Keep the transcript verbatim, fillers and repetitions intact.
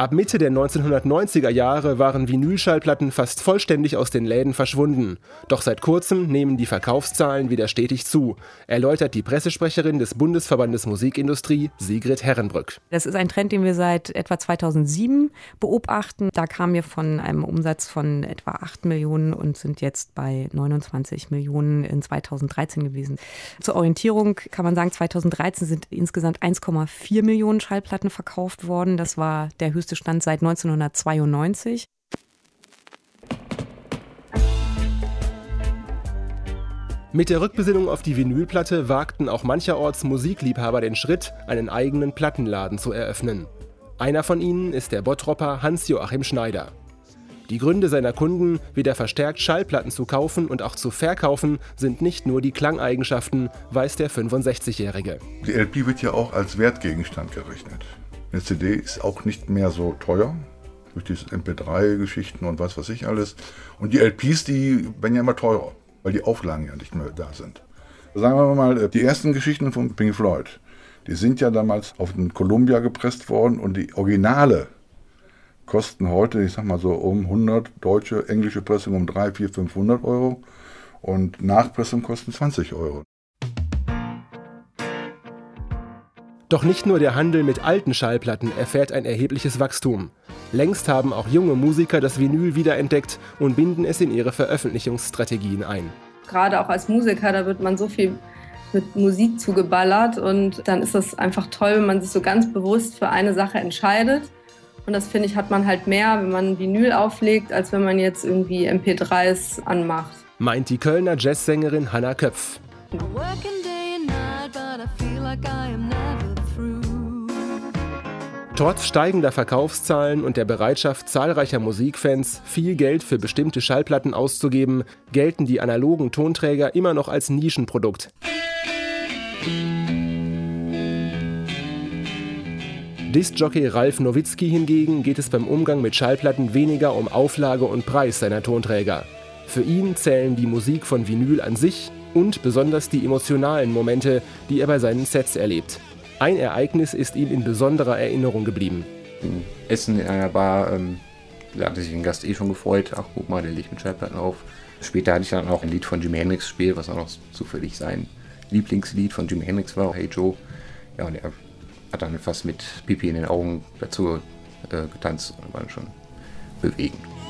Ab Mitte der neunzehnhundertneunziger Jahre waren Vinylschallplatten fast vollständig aus den Läden verschwunden. Doch seit kurzem nehmen die Verkaufszahlen wieder stetig zu, erläutert die Pressesprecherin des Bundesverbandes Musikindustrie, Sigrid Herrenbrück. Das ist ein Trend, den wir seit etwa zweitausendsieben beobachten. Da kamen wir von einem Umsatz von etwa acht Millionen und sind jetzt bei neunundzwanzig Millionen in zweitausenddreizehn gewesen. Zur Orientierung kann man sagen, zweitausenddreizehn sind insgesamt eins Komma vier Millionen Schallplatten verkauft worden. Das war der höchste Stand seit neunzehnhundertzweiundneunzig. Mit der Rückbesinnung auf die Vinylplatte wagten auch mancherorts Musikliebhaber den Schritt, einen eigenen Plattenladen zu eröffnen. Einer von ihnen ist der Bottropper Hans-Joachim Schneider. Die Gründe seiner Kunden, wieder verstärkt Schallplatten zu kaufen und auch zu verkaufen, sind nicht nur die Klangeigenschaften, weiß der fünfundsechzigjährige. Die L P wird ja auch als Wertgegenstand gerechnet. Eine C D ist auch nicht mehr so teuer, durch diese M P drei Geschichten und was weiß ich alles. Und die L Ps, die werden ja immer teurer, weil die Auflagen ja nicht mehr da sind. Sagen wir mal, die ersten Geschichten von Pink Floyd, die sind ja damals auf den Columbia gepresst worden und die Originale kosten heute, ich sag mal so um hundert, deutsche, englische Pressung um dreihundert, vierhundert, fünfhundert Euro und Nachpressung kosten zwanzig Euro. Doch nicht nur der Handel mit alten Schallplatten erfährt ein erhebliches Wachstum. Längst haben auch junge Musiker das Vinyl wiederentdeckt und binden es in ihre Veröffentlichungsstrategien ein. Gerade auch als Musiker, da wird man so viel mit Musik zugeballert und dann ist es einfach toll, wenn man sich so ganz bewusst für eine Sache entscheidet. Und das, finde ich, hat man halt mehr, wenn man Vinyl auflegt, als wenn man jetzt irgendwie M P dreis anmacht. Meint die Kölner Jazzsängerin Hannah Köpf. Trotz steigender Verkaufszahlen und der Bereitschaft zahlreicher Musikfans, viel Geld für bestimmte Schallplatten auszugeben, gelten die analogen Tonträger immer noch als Nischenprodukt. Diskjockey Ralf Nowitzki hingegen geht es beim Umgang mit Schallplatten weniger um Auflage und Preis seiner Tonträger. Für ihn zählen die Musik von Vinyl an sich und besonders die emotionalen Momente, die er bei seinen Sets erlebt. Ein Ereignis ist ihm in besonderer Erinnerung geblieben. Im Essen in einer Bar, ähm, da hatte sich ein Gast eh schon gefreut. Ach, guck mal, der legt mit Schallplatten auf. Später hatte ich dann auch ein Lied von Jimi Hendrix gespielt, was auch noch zufällig sein Lieblingslied von Jimi Hendrix war, Hey Joe. Ja, und er hat dann fast mit Pipi in den Augen dazu äh, getanzt und war dann schon bewegend.